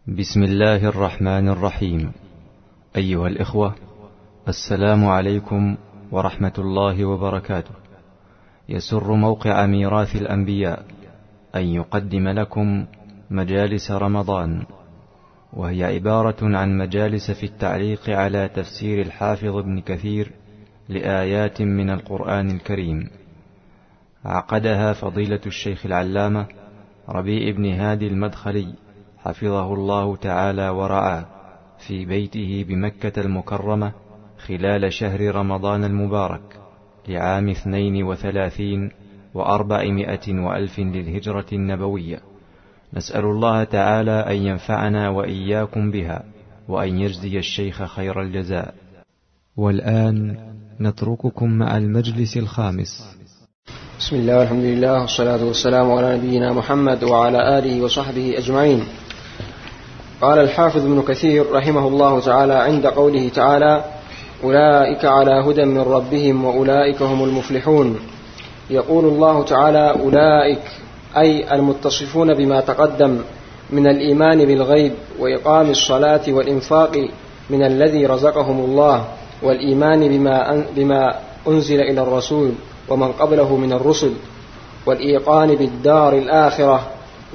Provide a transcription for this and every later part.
بسم الله الرحمن الرحيم. أيها الإخوة، السلام عليكم ورحمة الله وبركاته. يسر موقع ميراث الأنبياء أن يقدم لكم مجالس رمضان، وهي عبارة عن مجالس في التعليق على تفسير الحافظ ابن كثير لآيات من القرآن الكريم. عقدها فضيلة الشيخ العلامة ربيع بن هادي المدخلي حفظه الله تعالى ورعاه في بيته بمكة المكرمة خلال شهر رمضان المبارك لعام 32 و400 وألف للهجرة النبوية. نسأل الله تعالى أن ينفعنا وإياكم بها، وأن يجزي الشيخ خير الجزاء. والآن نترككم مع المجلس الخامس. بسم الله والحمد لله والصلاة والسلام على نبينا محمد وعلى آله وصحبه أجمعين. قال الحافظ ابن كثير رحمه الله تعالى عند قوله تعالى: أولئك على هدى من ربهم وأولئك هم المفلحون. يقول الله تعالى: أولئك أي المتصفون بما تقدم من الإيمان بالغيب وإقام الصلاة والإنفاق من الذي رزقهم الله، والإيمان بما أنزل إلى الرسول ومن قبله من الرسل، والإيقان بالدار الآخرة،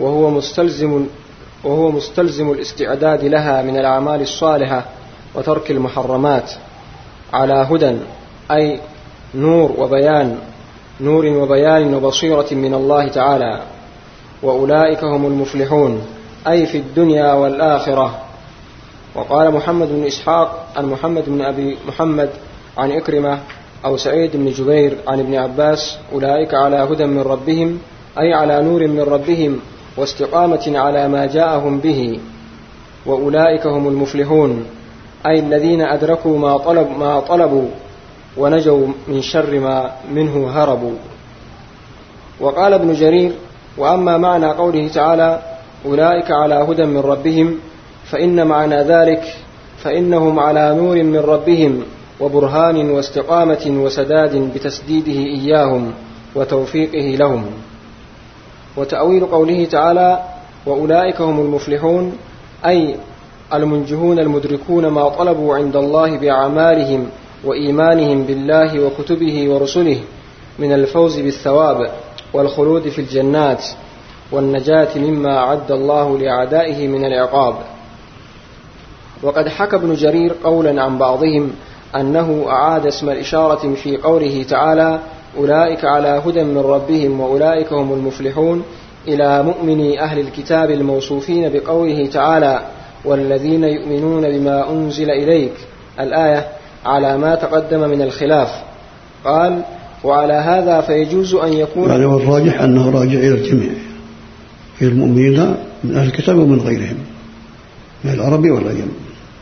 وهو مستلزم الاستعداد لها من الأعمال الصالحة وترك المحرمات. على هدى أي نور وبيان وبصيرة من الله تعالى. وأولئك هم المفلحون أي في الدنيا والآخرة. وقال محمد بن إسحاق عن محمد بن أبي محمد عن إكرمة أو سعيد بن جبير عن ابن عباس: أولئك على هدى من ربهم أي على نور من ربهم واستقامة على ما جاءهم به. وأولئك هم المفلحون أي الذين أدركوا ما طلبوا ونجوا من شر ما منه هربوا. وقال ابن جرير: وأما معنى قوله تعالى أولئك على هدى من ربهم فإن معنى ذلك فإنهم على نور من ربهم وبرهان واستقامة وسداد بتسديده إياهم وتوفيقه لهم. وتأويل قوله تعالى وأولئك هم المفلحون أي المنجهون المدركون ما طلبوا عند الله بأعمالهم وإيمانهم بالله وكتبه ورسله من الفوز بالثواب والخلود في الجنات والنجاة مما أعد الله لأعدائه من العقاب. وقد حكى ابن جرير قولا عن بعضهم أنه أعاد اسم الإشارة في قوله تعالى أولئك على هدى من ربهم وأولئك هم المفلحون إلى مؤمني أهل الكتاب الموصوفين بقوله تعالى والذين يؤمنون بما أنزل إليك، الآية، على ما تقدم من الخلاف. قال: وعلى هذا فيجوز أن يكون يعني والراجح أنه راجع إلى الجميع، إلى المؤمنين من أهل الكتاب ومن غيرهم من العربي والعجم.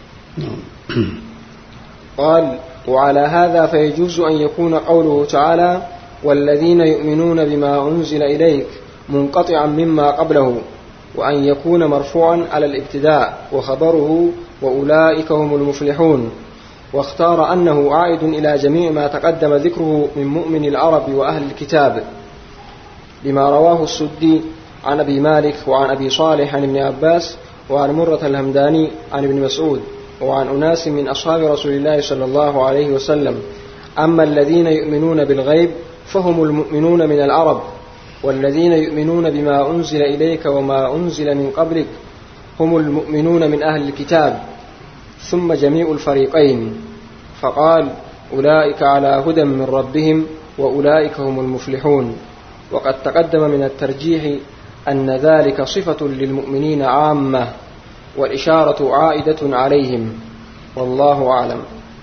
قال: وعلى هذا فيجوز أن يكون قوله تعالى والذين يؤمنون بما أنزل إليك منقطعا مما قبله، وأن يكون مرفوعا على الابتداء وخبره وأولئك هم المفلحون. واختار أنه عائد إلى جميع ما تقدم ذكره من مؤمن العرب وأهل الكتاب، لما رواه السدي عن أبي مالك وعن أبي صالح عن ابن عباس وعن مرة الهمداني عن ابن مسعود وعن أناس من أصحاب رسول الله صلى الله عليه وسلم. أما الذين يؤمنون بالغيب فهم المؤمنون من العرب، والذين يؤمنون بما أنزل إليك وما أنزل من قبلك هم المؤمنون من أهل الكتاب، ثم جميع الفريقين. فقال أولئك على هدى من ربهم وأولئك هم المفلحون. وقد تقدم من الترجيح أن ذلك صفة للمؤمنين عامة، والإشارة عائدة عليهم، والله أعلم.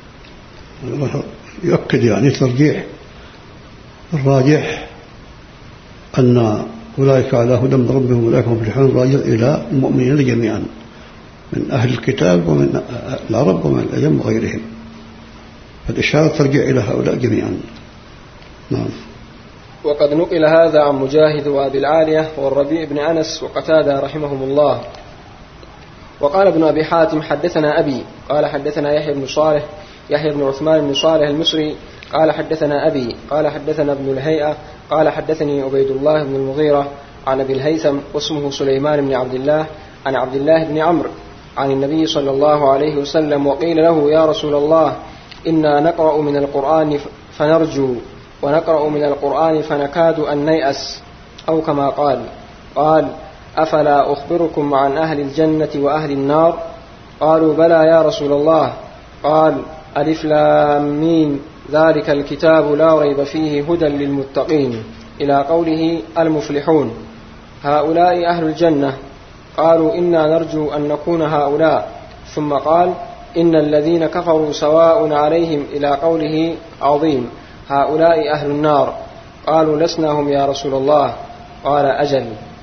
يؤكد يعني ترجيح الراجح أن أولئك على هدى من ربهم وأولئك هم المفلحون راجع إلى المؤمنين جميعا من أهل الكتاب ومن العرب ومن الأجم وغيرهم، فالإشارة ترجع إلى هؤلاء جميعا. نعم. وقد نقل هذا عن مجاهد وأبي العالية والربيع بن أنس وقتادة رحمهم الله. وقال ابن أبي حاتم حدثنا أبي قال حدثنا يحيى بن عثمان بن صالح المصري قال حدثنا أبي قال حدثنا ابن الهيئة قال حدثني عبيد الله بن المغيرة عن أبي الهيثم واسمه سليمان بن عبد الله عن عبد الله بن عمرو عن النبي صلى الله عليه وسلم، وقيل له: يا رسول الله، إنا نقرأ من القرآن فنرجو، ونقرأ من القرآن فنكاد أن نيأس، أو كما قال. قال: أفلا أخبركم عن أهل الجنة وأهل النار؟ قالوا: بلى يا رسول الله. قال: ألف لام ميم، ذلك الكتاب لا ريب فيه هدى للمتقين، إلى قوله: المفلحون. هؤلاء أهل الجنة. قالوا: إنا نرجو أن نكون هؤلاء. ثم قال: إن الذين كفروا سواء عليهم، إلى قوله: عظيم. هؤلاء أهل النار. قالوا: لسنا هم يا رسول الله. قال: أجل.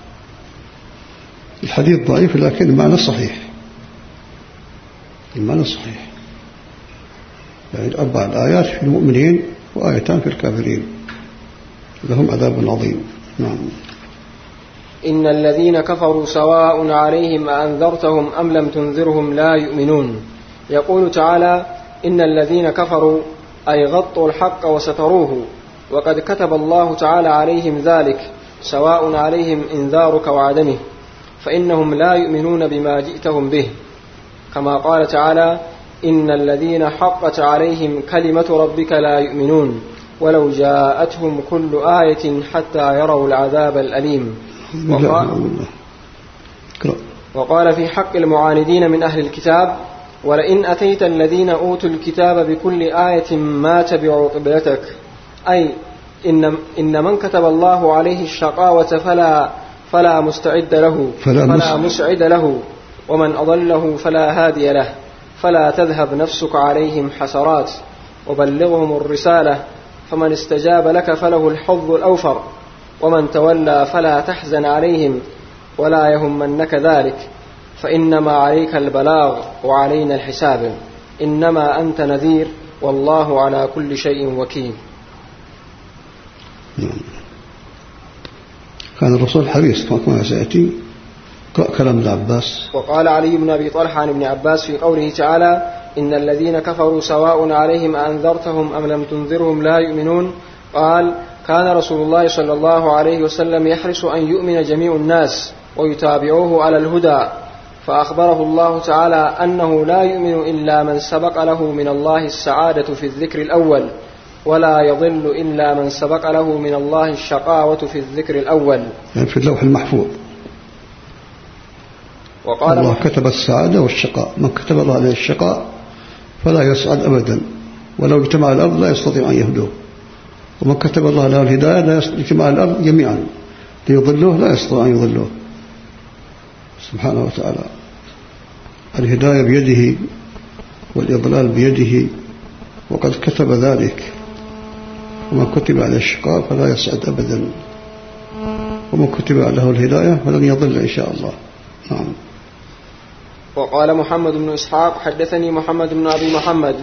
الحديث ضعيف لكن المعنى صحيح، المعنى صحيح. يعني 4 الآيات في المؤمنين وآيتان في الكافرين، لهم عذاب عظيم. نعم. إن الذين كفروا سواء عليهم أأنذرتهم أم لم تنذرهم لا يؤمنون. يقول تعالى: إن الذين كفروا أي غطوا الحق وستروه، وقد كتب الله تعالى عليهم ذلك، سواء عليهم إنذارك وعدمه، فإنهم لا يؤمنون بما جئتهم به، كما قال تعالى: إن الذين حقت عليهم كلمة ربك لا يؤمنون ولو جاءتهم كل آية حتى يروا العذاب الأليم. وقال في حق المعاندين من أهل الكتاب: ولئن أتيت الذين أوتوا الكتاب بكل آية ما تبعوا قبلتك، أي إن من كتب الله عليه الشقاوة فلا مسعد له، ومن أضله فلا هادي له، فلا تذهب نفسك عليهم حسرات، وبلغهم الرسالة، فمن استجاب لك فله الحظ الأوفر، ومن تولى فلا تحزن عليهم ولا يهمنك ذلك، فإنما عليك البلاغ وعلينا الحساب، إنما أنت نذير والله على كل شيء وكيل. كان الرسول حريص كما سيأتي كلام ابن عباس. وقال علي بن أبي طلحة عن ابن عباس في قوله تعالى: إن الذين كفروا سواء عليهم أنذرتهم أم لم تنذرهم لا يؤمنون. قال: كان رسول الله صلى الله عليه وسلم يحرص أن يؤمن جميع الناس ويتابعوه على الهدى، فأخبره الله تعالى أنه لا يؤمن إلا من سبق له من الله السعادة في الذكر الأول، ولا يضل إلا من سبق له من الله الشقاوة في الذكر الأول، يعني في اللوح المحفوظ. وقال الله كتب السعادة والشقاء، من كتب الله عليه الشقاء فلا يسعد أبدا، ولو اجتمع الأرض لا يستطيع أن يهدوه، ومن كتب الله له الهداية لا يجتمع الأرض جميعا ليضلوه لا يستطيع أن يضلوه سبحانه وتعالى. الهداية بيده والإضلال بيده، وقد كتب ذلك، ومن كتب عليه الشقاء فلا يسعد أبدا، ومن كتب له الهداية فلن يضل إن شاء الله. نعم. وقال محمد بن إسحاق: حدثني محمد بن أبي محمد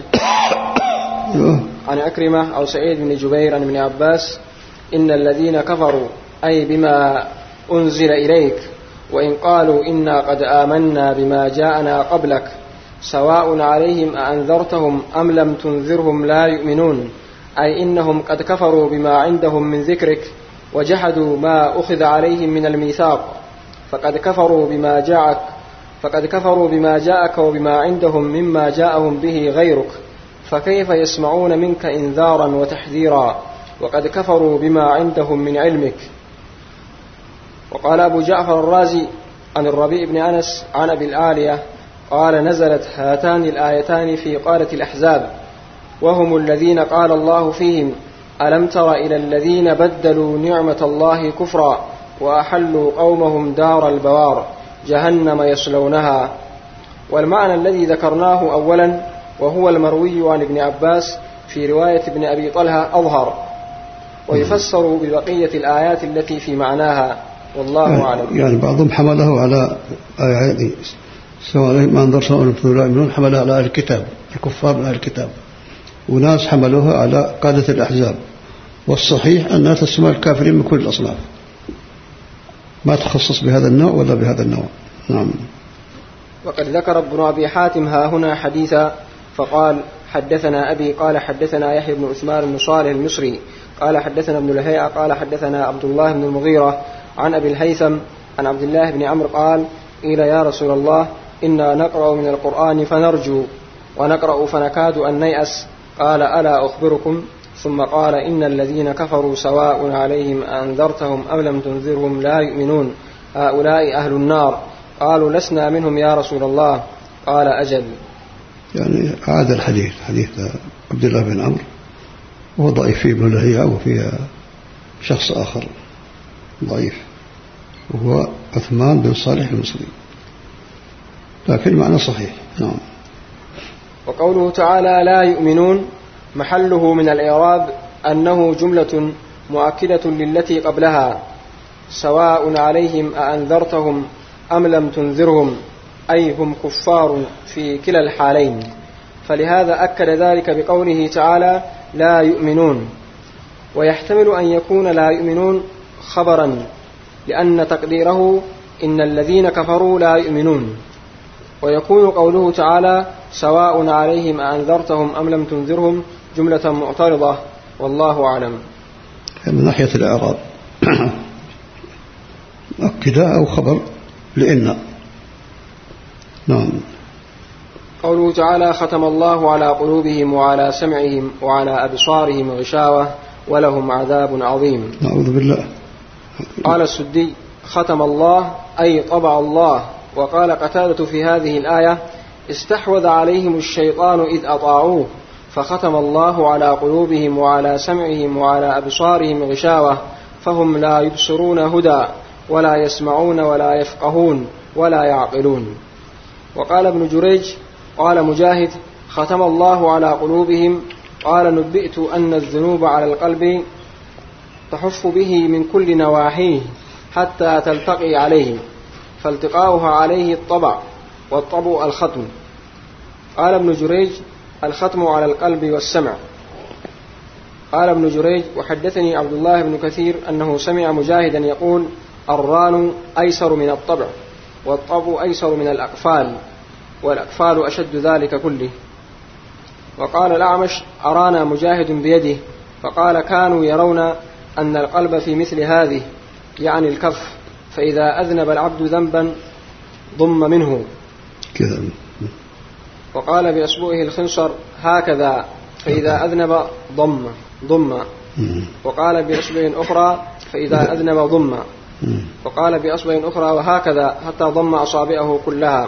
عن أكرمة أو سعيد بن جبير عن ابن عباس: إن الذين كفروا أي بما أنزل إليك، وإن قالوا إنا قد آمنا بما جاءنا قبلك، سواء عليهم أأنذرتهم أم لم تنذرهم لا يؤمنون، أي إنهم قد كفروا بما عندهم من ذكرك، وجحدوا ما أخذ عليهم من الميثاق، فقد كفروا بما جاءك وبما عندهم مما جاءهم به غيرك، فكيف يسمعون منك إنذارا وتحذيرا وقد كفروا بما عندهم من علمك. وقال أبو جعفر الرازي عن الربيع بن أنس عن أبي العالية قال: نزلت هاتان الآيتان في قارة الأحزاب، وهم الذين قال الله فيهم: ألم تر إلى الذين بدلوا نعمة الله كفرا وأحلوا قومهم دار البوار جهنم يصلونها. والمعنى الذي ذكرناه أولا وهو المروي عن ابن عباس في رواية ابن أبي طلحة أظهر، ويفسر ببقية الآيات التي في معناها، والله أعلم. يعني بعضهم حمله على آيات سواء ما أنذرتهم أم لم تنذرهم، حملها على الكتاب، الكفار من الكتاب، وناس حملوها على قادة الأحزاب. والصحيح أنها تسمى الكافرين من كل الأصناف، ما تخصص بهذا النوع ولا بهذا النوع. نعم. وقد ذكر ابن أبي حاتم ها هنا حديثا فقال: حدثنا أبي قال حدثنا يحيى بن عثمان بن صالح المصري قال حدثنا ابن لهيعة قال حدثنا عبد الله بن المغيرة عن أبي الهيثم عن عبد الله بن عمرو قال: قيل يا رسول الله: إنا نقرأ من القرآن فنرجو ونقرأ فنكاد أن نيأس قال ألا أخبركم ثم قال إن الذين كفروا سواء عليهم أنذرتهم أم لم تنذرهم لا يؤمنون هؤلاء أهل النار قالوا لسنا منهم يا رسول الله قال أجل. يعني عاد الحديث حديث عبد الله بن عمرو وهو ضعيف فيه ابن لهيعة وفيه شخص آخر ضعيف وهو عثمان بن صالح المصري لكن معنى صحيح. نعم. وقوله تعالى لا يؤمنون محله من الإعراب أنه جملة مؤكدة للتي قبلها سواء عليهم أأنذرتهم أم لم تنذرهم أي هم كفار في كلا الحالين فلهذا أكد ذلك بقوله تعالى لا يؤمنون ويحتمل أن يكون لا يؤمنون خبرا لأن تقديره إن الذين كفروا لا يؤمنون ويكون قوله تعالى سواء عليهم أأنذرتهم أم لم تنذرهم جملة معترضة والله أعلم. من ناحية الإعراب أكدا أو خبر لإن. نعم. قوله تعالى ختم الله على قلوبهم وعلى سمعهم وعلى أبصارهم غشاوة ولهم عذاب عظيم. نعوذ بالله. قال السدي ختم الله أي طبع الله. وقال قتادة في هذه الآية استحوذ عليهم الشيطان إذ أطاعوه فختم الله على قلوبهم وعلى سمعهم وعلى أبصارهم غشاوة فهم لا يبصرون هدى ولا يسمعون ولا يفقهون ولا يعقلون. وقال ابن جريج قال مجاهد ختم الله على قلوبهم قال نبئت أن الذنوب على القلب تحف به من كل نواحيه حتى تلتقي عليه فالتقاؤها عليه الطبع والطبع الختم. قال ابن جريج الختم على القلب والسمع. قال ابن جريج وحدثني عبد الله بن كثير أنه سمع مجاهدا يقول الران أيسر من الطبع والطبع أيسر من الأقفال والأقفال أشد ذلك كله. وقال الأعمش أرانا مجاهد بيده فقال كانوا يرون أن القلب في مثل هذه يعني الكف فإذا أذنب العبد ذنبا ضم منه كذا. وقال بأصبعه الخنصر هكذا فإذا أذنب ضم وقال بأصبع أخرى فإذا أذنب ضم وقال بأصبع أخرى وهكذا حتى ضم أصابعه كلها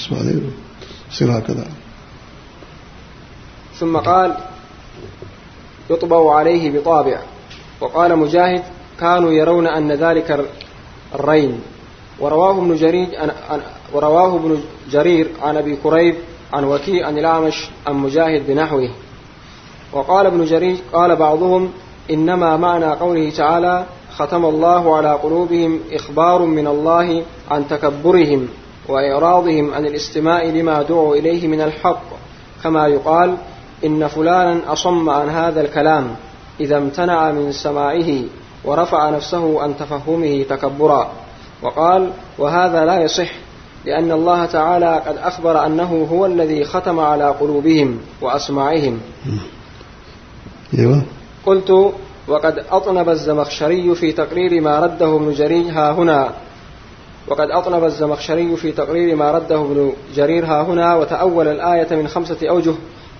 ثم قال يطبع عليه بطابع. وقال مجاهد كانوا يرون أن ذلك الرين. ورواه ابن جرير عن أبي كريب عن وكيع عن الأعمش عن مجاهد بنحوه. وقال ابن جرير قال بعضهم إنما معنى قوله تعالى ختم الله على قلوبهم إخبار من الله عن تكبرهم وإعراضهم عن الاستماع لما دعوا إليه من الحق كما يقال إن فلانا أصم عن هذا الكلام إذا امتنع من سماعه ورفع نفسه عن تفهمه تكبرا. وقال وهذا لا يصح لأن الله تعالى قد أخبر أنه هو الذي ختم على قلوبهم وأسماعهم. قلت وقد أطنب الزمخشري في تقرير ما رده ابن جرير ها هنا وتأول الآية من 5 أوجه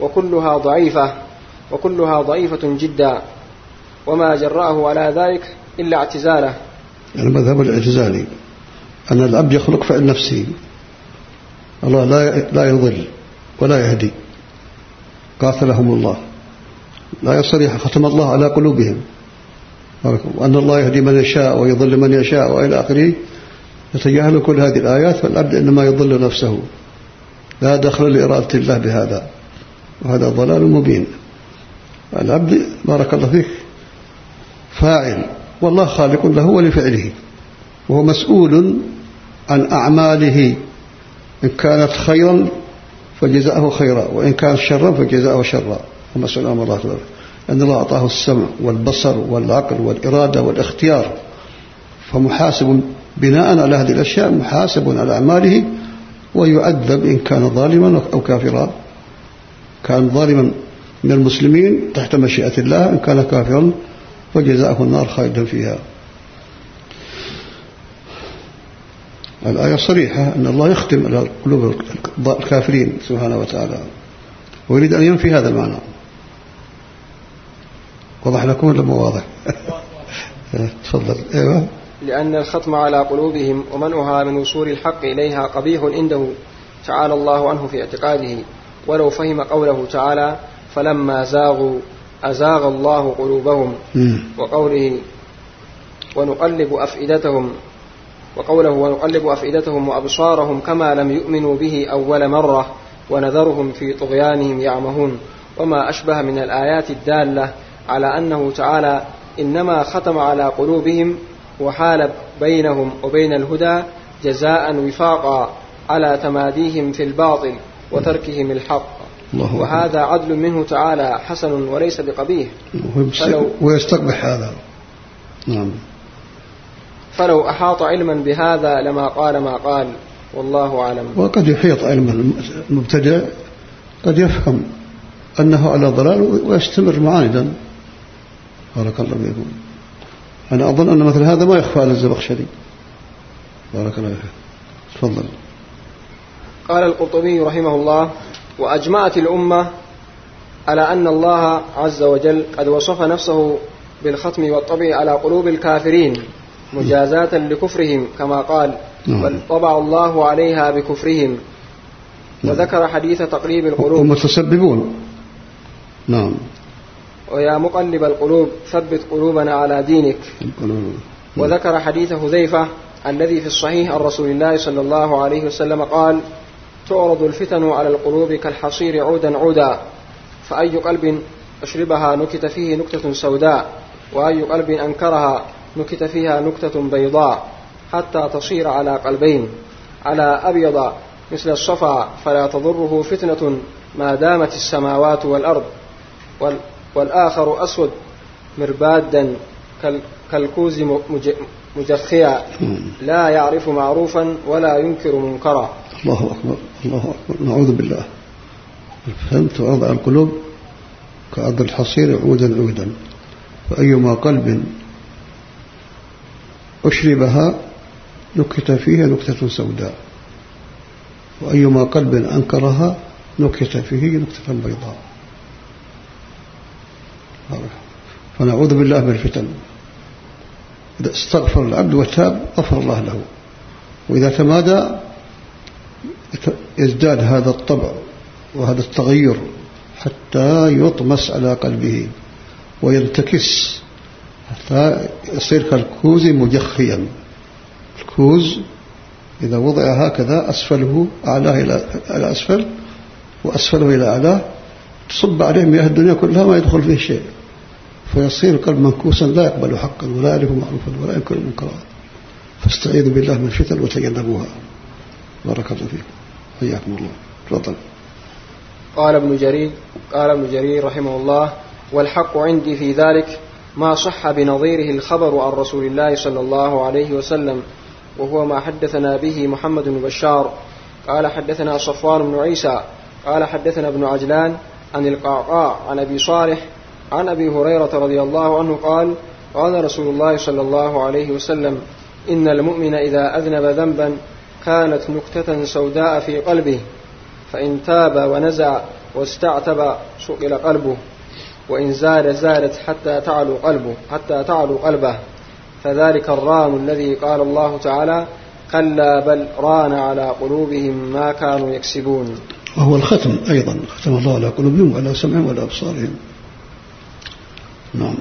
وكلها ضعيفة جدا وما جرأه على ذلك إلا اعتزاله. يعني مذهب الاعتزالي أن العبد يخلق فعل نفسه الله لا يضل ولا يهدي قاتلهم الله لا يصريح ختم الله على قلوبهم وأن الله يهدي من يشاء ويضل من يشاء وإلى آخره. يتجاهل كل هذه الآيات فالعبد إنما يضل نفسه لا دخل لإرادة الله بهذا وهذا ضلال مبين. العبد بارك الله فيك فاعل والله خالق له ولفعله وهو مسؤول عن أعماله إن كانت خيرا فجزاءه خيرا وإن كانت شرا فجزاءه شرا ومسؤول أمر الله تعالى أن الله أعطاه السمع والبصر والعقل والإرادة والاختيار فمحاسب بناء على هذه الأشياء محاسب على أعماله ويعذب إن كان ظالما أو كافرا. كان ظالما من المسلمين تحت مشيئة الله إن كان كافرا فجزاءه النار خالدا فيها. الآية صريحة أن الله يختم على قلوب الكافرين سبحانه وتعالى، ويريد أن ينفي هذا المعنى. وضح لكم ولا مو واضح؟ تفضل. أيوة. لأن الختم على قلوبهم ومنعها من وصول الحق إليها قبيح عنده تعالى الله عنه في اعتقاده، ولو فهم قوله تعالى فلما زاغوا أزاغ الله قلوبهم، وقوله ونقلب أفئدتهم وأبصارهم كما لم يؤمنوا به أول مرة ونذرهم في طغيانهم يعمهون، وما أشبه من الآيات الدالة على أنه تعالى إنما ختم على قلوبهم وحال بينهم وبين الهدى جزاء وفاقا على تماديهم في الباطل وتركهم الحق، وهذا عدل منه تعالى حسن وليس بقبيح. ويستقبح هذا. نعم. فلو أحاط علما بهذا لما قال ما قال، والله أعلم. وقد يحيط علما المبتدئ، قد يفهم أنه على ضلال ويستمر معاندا. بارك الله فيكم. أنا أظن أن مثل هذا ما يخفى على الزمخشري. بارك الله فيك. تفضل. قال القرطبي رحمه الله: وأجمعت الأمة على أن الله عز وجل قد وصف نفسه بالختم والطبع على قلوب الكافرين مجازاة لكفرهم كما قال: بل طبع الله عليها بكفرهم. وذكر حديث تقليب القلوب ومتسببون. نعم. ويا مقلب القلوب ثبت قلوبنا على دينك. وذكر حديث حذيفة الذي في الصحيح عن رسول الله صلى الله عليه وسلم قال: تعرض الفتن على القلوب كالحصير عودا عودا، فأي قلب أشربها نكت فيه نكتة سوداء، وأي قلب أنكرها نكت فيها نكتة بيضاء، حتى تصير على قلبين، على أبيض مثل الصفا فلا تضره فتنة ما دامت السماوات والأرض، والآخر أسود مربادا كالكوز مجخيا لا يعرف معروفا ولا ينكر منكرا. الله أكبر. الله أكبر. نعوذ بالله. فهمت. وضع القلوب كعرض الحصير عودا عودا، فأيما قلب أشربها نكت فيها نكتة سوداء، وأيما قلب أنكرها نكت فيه نكتة بيضاء. فنعوذ بالله من الفتن. إذا استغفر العبد وتاب غفر الله له، وإذا تمادى يزداد هذا الطبع وهذا التغير حتى يطمس على قلبه وينتكس حتى يصير كالكوز مجخيا. الكوز إذا وضع هكذا أسفله أعلاه إلى أسفل وأسفله إلى أعلاه تصب عليه مياه الدنيا كلها ما يدخل فيه شيء، فيصير القلب منكوسا لا يقبل حقا ولا يعرف معروفا ولا ينكر منكرا. فاستعيذوا بالله من الفتن وتجنبوها. بارك الله فيكم. حياكم الله. تفضل. قال ابن جرير رحمه الله: والحق عندي في ذلك ما صح بنظيره الخبر عن رسول الله صلى الله عليه وسلم، وهو ما حدثنا به محمد بن بشار قال حدثنا صفوان بن عيسى قال حدثنا ابن عجلان عن القعقاع عن أبي صالح عن أبي هريرة رضي الله عنه قال: قال رسول الله صلى الله عليه وسلم: إن المؤمن إذا أذنب ذنبا كانت نكتة سوداء في قلبه، فإن تاب ونزع واستعتب شغل قلبه، وإن زادت حتى تعلو قلبه، فذلك الران الذي قال الله تعالى: كلا بل ران على قلوبهم ما كانوا يكسبون. وهو الختم أيضا، ختم الله على قلوبهم وعلى سمعهم وعلى أبصارهم. نعم.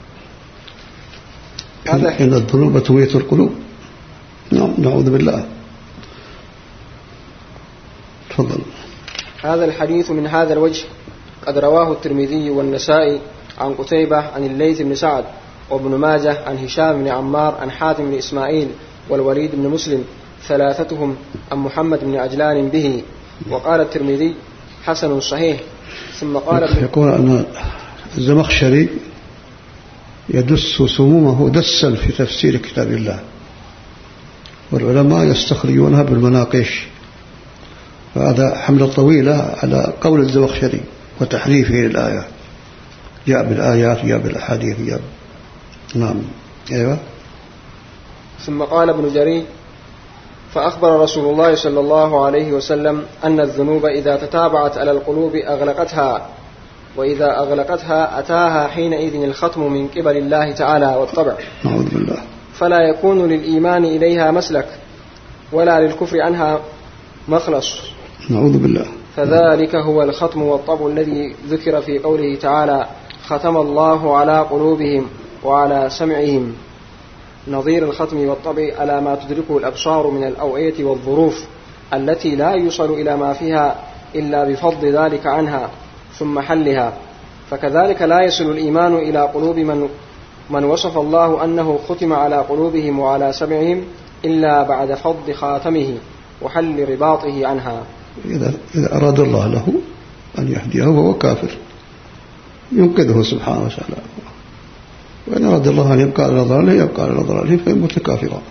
إن الذنوب تميت القلوب. نعم. نعوذ بالله. تفضل. هذا الحديث من هذا الوجه قد رواه الترمذي والنسائي عن قتيبة عن الليث بن سعد وابن ماجه عن هشام بن عمار عن حاتم بن إسماعيل والوليد بن مسلم، ثلاثتهم عن محمد بن عجلان به. وقال الترمذي: حسن صحيح. ثم قال يقول أن الزمخشري يدس سمومه دسا في تفسير كتاب الله، والعلماء يستخرجونها بالمناقش، فهذا حملة طويلة على قول الزمخشري وتحريفه للآيات، جاء بالآيات جاء بالأحاديث جاء. نعم. أيوة. ثم قال ابن جرير: فأخبر رسول الله صلى الله عليه وسلم أن الذنوب إذا تتابعت على القلوب أغلقتها، وإذا أغلقتها أتاها حينئذ الختم من قبل الله تعالى والطبع، نعوذ بالله، فلا يكون للإيمان إليها مسلك ولا للكفر عنها مخلص، نعوذ بالله. فذلك هو الختم والطبع الذي ذكر في قوله تعالى: ختم الله على قلوبهم وعلى سمعهم، نظير الختم والطبع على ما تدركه الأبصار من الأوعية والظروف التي لا يوصل إلى ما فيها إلا بفضل ذلك عنها ثم حلها. فكذلك لا يصل الإيمان إلى قلوب من وصف الله أنه ختم على قلوبهم وعلى سمعهم إلا بعد فض خاتمه وحل رباطه عنها. إذا أراد الله له أن يهديه وهو كافر ينقذه سبحانه وتعالى، وإن أراد الله أن يبقى على ضلاله يبقى على ضلاله فيموت كافرا.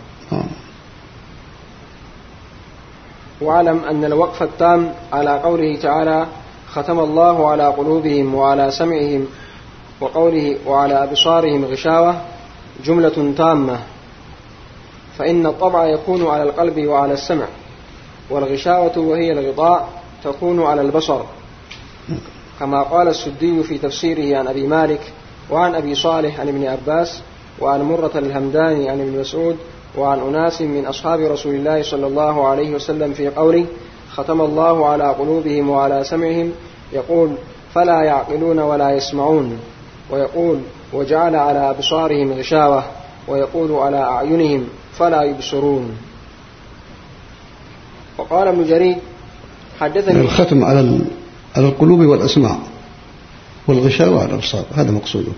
واعلم أن الوقف التام على قوله تعالى: ختم الله على قلوبهم وعلى سمعهم، وقوله وعلى أبصارهم غشاوة، جملة تامة، فإن الطبع يكون على القلب وعلى السمع، والغشاوة وهي الغطاء تكون على البصر، كما قال السدي في تفسيره عن أبي مالك وعن أبي صالح عن ابن عباس وعن مرة الهمداني عن ابن مسعود وعن أناس من أصحاب رسول الله صلى الله عليه وسلم في قوله: ختم الله على قلوبهم وعلى سمعهم، يقول: فلا يعقلون ولا يسمعون، ويقول: وجعل على أبصارهم غشاوة، ويقول: على أعينهم فلا يبصرون. وقال ابن جرير حدثني الختم على القلوب والأسماع، والغشاوة على الأبصار، هذا مقصوده.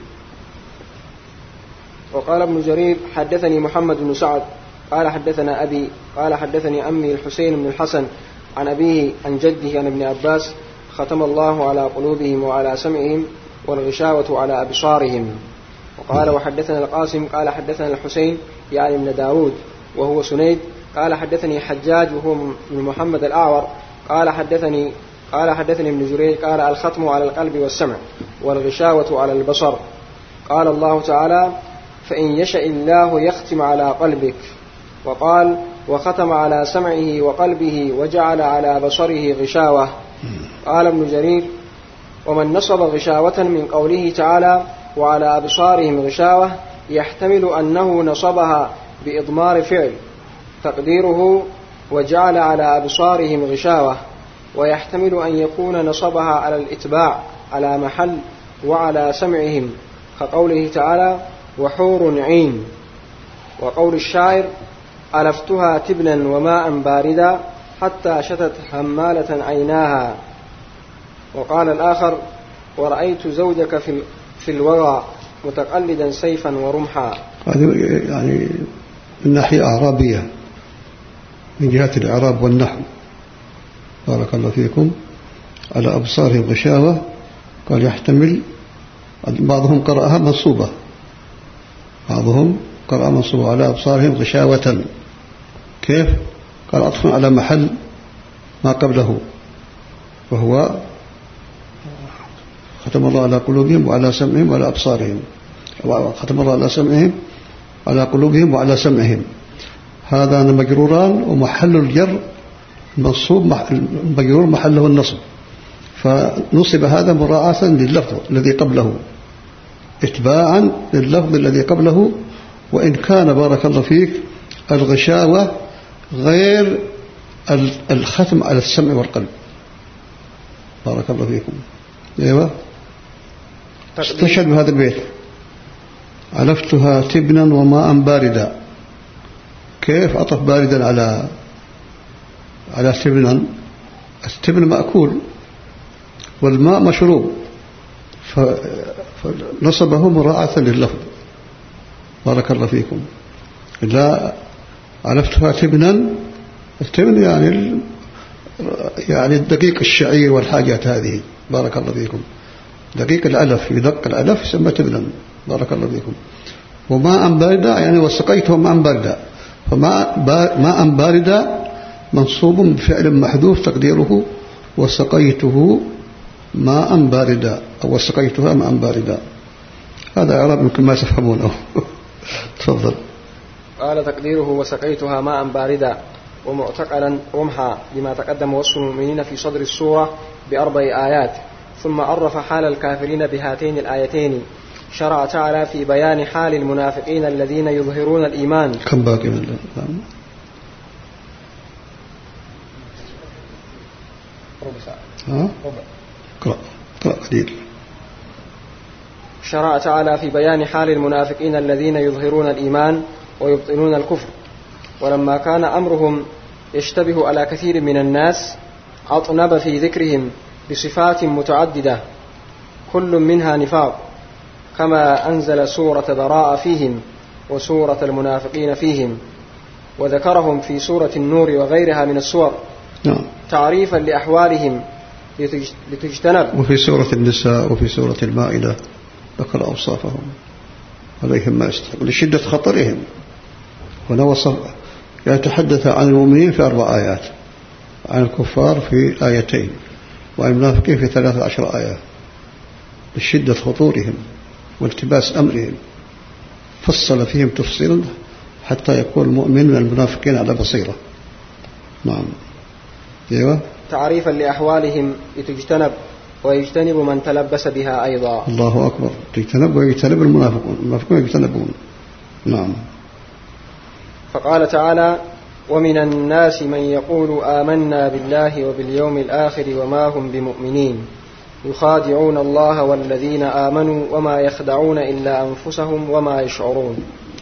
وقال ابن جرير حدثني محمد بن سعد قال حدثنا أبي قال حدثني أمي الحسين بن الحسن عن أبيه عن جده عن ابن عباس: ختم الله على قلوبهم وعلى سمعهم والغشاوة على أبصارهم. وقال وحدثنا القاسم قال حدثنا الحسين يعني ابن داود وهو سنيد قال حدثني حجاج وهو من محمد الأعور قال حدثني ابن جرير قال: الختم على القلب والسمع والغشاوة على البصر. قال الله تعالى: فإن يشاء الله يختم على قلبك. وقال: وختم على سمعه وقلبه وجعل على بصره غشاوة. قال ابن جرير: ومن نصب غشاوة من قوله تعالى: وعلى أبصارهم غشاوة، يحتمل أنه نصبها بإضمار فعل تقديره وجعل على أبصارهم غشاوة، ويحتمل أن يكون نصبها على الإتباع على محل وعلى سمعهم، كقوله تعالى: وحور عين. وقول الشاعر: ألفتها تبنا وماء باردا حتى شتت همالة عيناها. وقال الآخر: ورأيت زوجك في الوغى متقلدا سيفا ورمحا. هذه يعني من ناحية أعرابية، من جهة الإعراب والنحو. بارك الله فيكم. على أبصارهم غشاوة، قال يحتمل، بعضهم قرأها منصوبة، على أبصارهم غشاوة. كيف؟ قال عطف على محل ما قبله، وهو ختم الله على قلوبهم وعلى سمعهم وعلى أبصارهم، ختم الله على سمعهم على قلوبهم وعلى سمعهم. هذا مجروران، ومحل الجر منصوب، مجرور محله النصب، فنصب هذا مراعاة لللفظ الذي قبله، اتباعا لللفظ الذي قبله. وإن كان بارك الله فيك الغشاوة غير الختم على السمع والقلب. بارك الله فيكم. ايوه، استشهد بهذا البيت: علفتها تبنا وماء باردا. كيف عطف باردا على تبنا؟ التبن مأكول والماء مشروب، فنصبه مراعاة لللفظ. بارك الله فيكم. لا، علفتها تبنا، التبن يعني الدقيق الشعير والحاجات هذه. بارك الله فيكم. دقيق العلف، يدق العلف يسمى تبنا. بارك الله فيكم. وماء باردا يعني وسقيته ماء باردا، فماء باردا منصوب بفعل محذوف تقديره وسقيته ماء باردا، أو وسقيتها ماء باردا. هذا إعراب يمكن ما تفهمونه. تفضل. قال تقديره وسقيتها ماء باردا. ومعتقلا رمحا، لما تقدم وصف المؤمنين في صدر السورة ب4 آيات. ثم عرف حال الكافرين بهاتين الآيتين. شرع تعالى في بيان حال المنافقين الذين يظهرون الإيمان. كم باقي من قرأ قليل. شرع تعالى في بيان حال المنافقين الذين يظهرون الإيمان ويبطنون الكفر، ولما كان أمرهم يشتبه على كثير من الناس أطنب في ذكرهم بصفات متعددة كل منها نفاق، كما أنزل سورة براءة فيهم وسورة المنافقين فيهم، وذكرهم في سورة النور وغيرها من السور تعريفا لأحوالهم لتجتنب. وفي سورة النساء وفي سورة المائدة ذكر أوصافهم عليهم ما يستحق لشدة خطرهم. هنا وصف يتحدث عن المؤمنين في 4 آيات، عن الكفار في 2 آيات، وعن المنافقين في 13 آية، لشدة خطورهم والتباس أمرهم، فصل فيهم تفصيلا حتى يكون المؤمن من المنافقين على بصيرة. نعم. أيوة. تعريفا لأحوالهم لتجتنب ويجتنب من تلبس بها أيضا. الله أكبر. تجتنب ويجتنب المنافقون، المنافقون يجتنبون. نعم. فقال تعالى: ومن الناس من يقول آمنا بالله وباليوم الآخر وما هم بمؤمنين يخادعون الله والذين آمنوا وما يخدعون إلا أنفسهم وما يشعرون.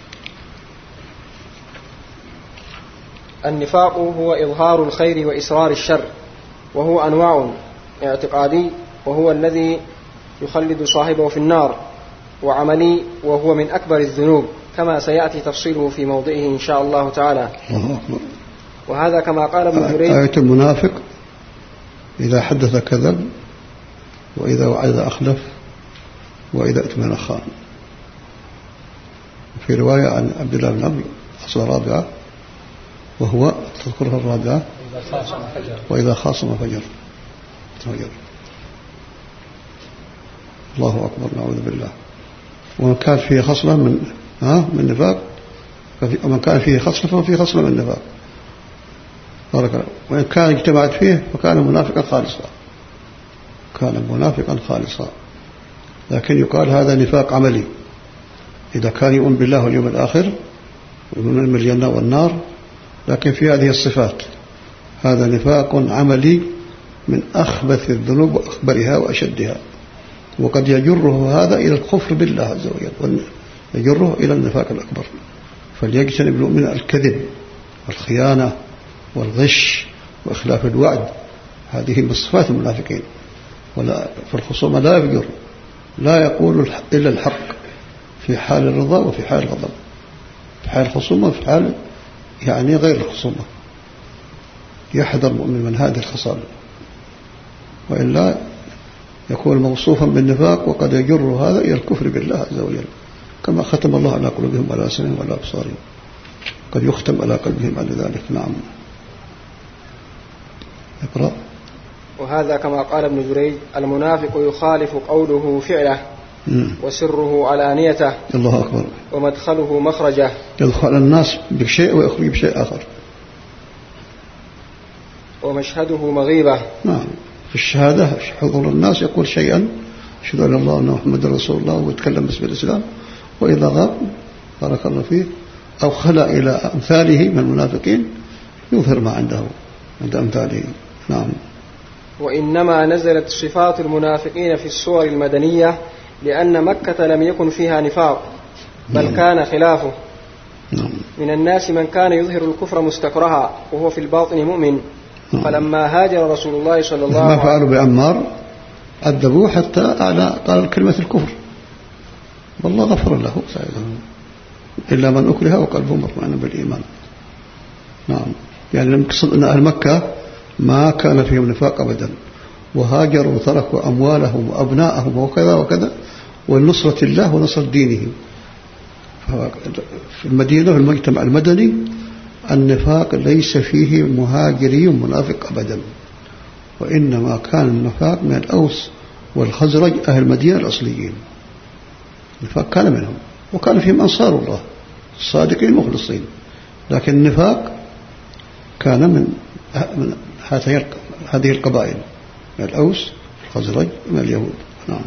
النفاق هو إظهار الخير وإسرار الشر، وهو أنواع: اعتقادي وهو الذي يخلد صاحبه في النار، وعملي وهو من أكبر الذنوب، كما سيأتي تفصيله في موضعه إن شاء الله تعالى. وهذا كما قال ابن جريج: آية المنافق إذا حدث كذب، وإذا وعد أخلف، وإذا أتمن خان. في رواية عن عبد الله بن عمرو أصل رابعة، وهو تذكرها الرابعة: وإذا خاصم فجر. الله أكبر، نعوذ بالله. ومن كان فيه خصلة من نفاق، ومن كان فيه خصلة فهو فيه خصلة من نفاق. بارك الله. وإن كان اجتمعت فيه فكان منافقا خالصا، كان منافقا خالصا. لكن يقال هذا نفاق عملي إذا كان يؤمن بالله واليوم الآخر ويؤمن بالجنة والنار، لكن في هذه الصفات هذا نفاق عملي من أخبث الذنوب وأخبرها وأشدها، وقد يجره هذا إلى الكفر بالله عز وجل، ويجره إلى النفاق الأكبر. فليجتنب المؤمن الكذب والخيانة والغش وإخلاف الوعد، هذه من صفات المنافقين. ولا في الخصومة لا يفجر، لا يقول إلا الحق في حال الرضا وفي حال الغضب، في حال الخصومة وفي حال غير الخصومة. يحذر المؤمن من هذه الخصال، وإلا يكون موصوفا بالنفاق، وقد يجر هذا إلى الكفر بالله عز وجل، كما ختم الله على قلوبهم ولا سمعهم ولا أبصارهم، قد يختم على قلبهم على ذلك. نعم. اقرأ. وهذا كما قال ابن جريج: المنافق يخالف قوله فعله، وسره علانيته. الله أكبر. ومدخله مخرجه، يدخل الناس بشيء ويخرج بشيء آخر. ومشهده مغيبة. نعم. في الشهادة حضور الناس يقول شيئا، أشهد أن الله أن محمد رسول الله، ويتكلم باسم الإسلام، وإذا غاب بارك الله فيه أو خلى إلى أمثاله من المنافقين يظهر ما عنده عند أمثاله. نعم. وإنما نزلت صفات المنافقين في السور المدنية لأن مكة لم يكن فيها نفاق، بل كان خلافه. من الناس من كان يظهر الكفر مستكرها وهو في الباطن مؤمن، فلما هاجر رسول الله صلى الله عليه وسلم ما فعلوا بعمار عذبوه حتى قال كلمة الكفر، والله غفر له إلا من أكره وقلبه مطمئن بالإيمان. نعم. يعني نقصد أن أهل مكة ما كان فيهم نفاق أبدا، وهاجروا وتركوا أموالهم وأبناءهم وكذا وكذا، والنصرة الله ونصر دينه. في المدينة في المجتمع المدني النفاق ليس فيه مهاجري منافق أبدا، وإنما كان النفاق من الأوس والخزرج أهل المدينة الأصليين. النفاق كان منهم، وكان فيهم أنصار الله الصادقين المخلصين، لكن النفاق كان من هذه القبائل، من الأوس الخزرج من اليهود. نعم.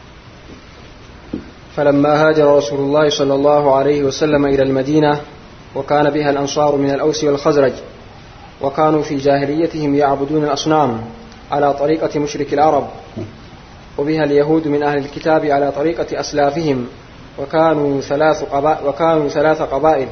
فلما هاجر رسول الله صلى الله عليه وسلم إلى المدينة وكان بها الأنصار من الأوس والخزرج، وكانوا في جاهليتهم يعبدون الأصنام على طريقة مشرك العرب، وبها اليهود من أهل الكتاب على طريقة أسلافهم، وكانوا ثلاث قبائل: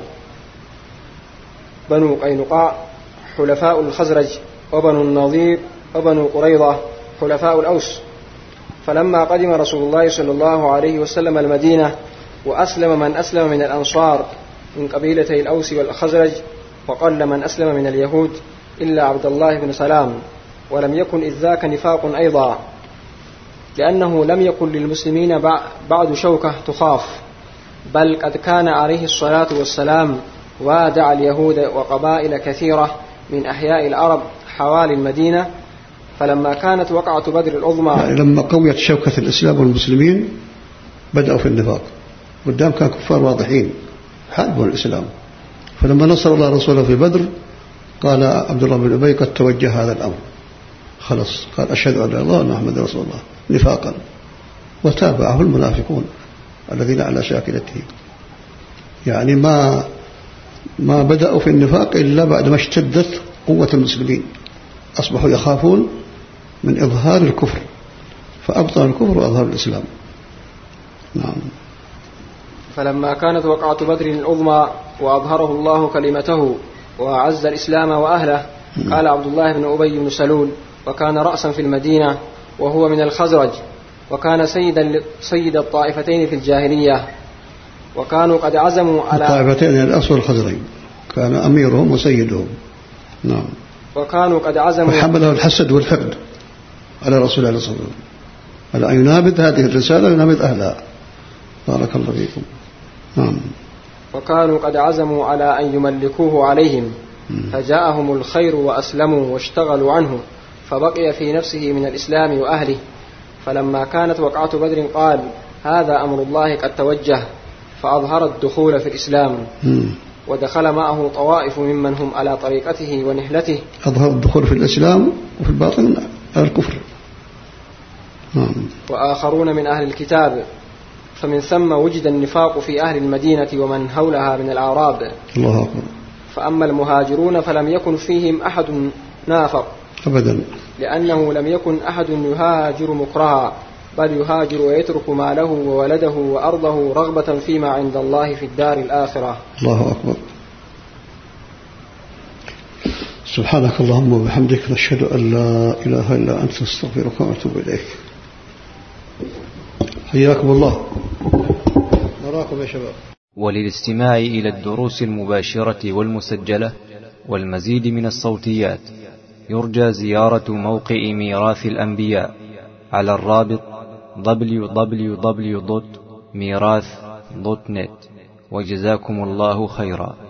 بنو قينقاع حلفاء الخزرج، وبنو النضير وبنو قريظة حلفاء الأوس. فلما قدم رسول الله صلى الله عليه وسلم المدينة وأسلم من أسلم من الأنصار من قبيلتي الأوس والخزرج، وقل من أسلم من اليهود إلا عبد الله بن سلام، ولم يكن إذ ذاك نفاق أيضا، لأنه لم يكن للمسلمين بعد شوكة تخاف، بل قد كان عليه الصلاة والسلام وادع اليهود وقبائل كثيرة من أحياء العرب حوالي المدينة. فلما كانت وقعة بدر العظمى، يعني لما قويت شوكة الإسلام والمسلمين بدأوا في النفاق، قدام كان كفار واضحين حاربوا الإسلام. فلما نصر الله رسوله في بدر قال عبد الله بن أبي قد توجه هذا الأمر، خلص قال أشهد أن لا إله إلا الله محمد رسول الله نفاقا، وتابعه المنافقون الذين على شاكلته. يعني ما بدأوا في النفاق إلا بعد ما اشتدت قوة المسلمين، أصبحوا يخافون من إظهار الكفر، فأبطل الكفر وأظهر الإسلام. نعم. فلما كانت وقعة بدر العظمى وأظهره الله كلمته وأعز الإسلام وأهله، قال عبد الله بن أبي بن سلول، وكان رأسا في المدينة وهو من الخزرج، وكان سيد الطائفتين في الجاهلية، وكانوا قد عزموا على الطائفتين الأوس والخزرج، كان أميرهم وسيدهم. نعم. وكانوا قد عزموا، فحمله الحسد والحقد على رسول الله صلى الله عليه وسلم، على أن ينابذ هذه الرسالة وينابذ أهلها. بارك الله فيكم. نعم. وكانوا قد عزموا على أن يملكوه عليهم، فجاءهم الخير وأسلموا واشتغلوا عنه، فبقي في نفسه من الإسلام وأهله. فلما كانت وقعة بدر قال: هذا أمر الله قد توجه، فأظهر الدخول في الإسلام، ودخل معه طوائف ممن هم على طريقته ونهلته. أظهر الدخول في الإسلام وفي الباطن على الكفر. وآخرون من أهل الكتاب، فمن ثم وجد النفاق في أهل المدينة ومن حولها من الأعراب. الله أكبر. فأما المهاجرون فلم يكن فيهم أحد نافق أبدا، لأنه لم يكن أحد يهاجر مكرها، بل يهاجر ويترك ماله وولده وأرضه رغبة فيما عند الله في الدار الآخرة. الله أكبر. سبحانك اللهم وبحمدك، نشهد أن لا إله إلا أنت، نستغفرك ونتوب إليك. حياكم الله، نراكم يا شباب. وللاستماع إلى الدروس المباشرة والمسجلة والمزيد من الصوتيات يرجى زيارة موقع ميراث الأنبياء على الرابط www.mirath.net. وجزاكم الله خيرا.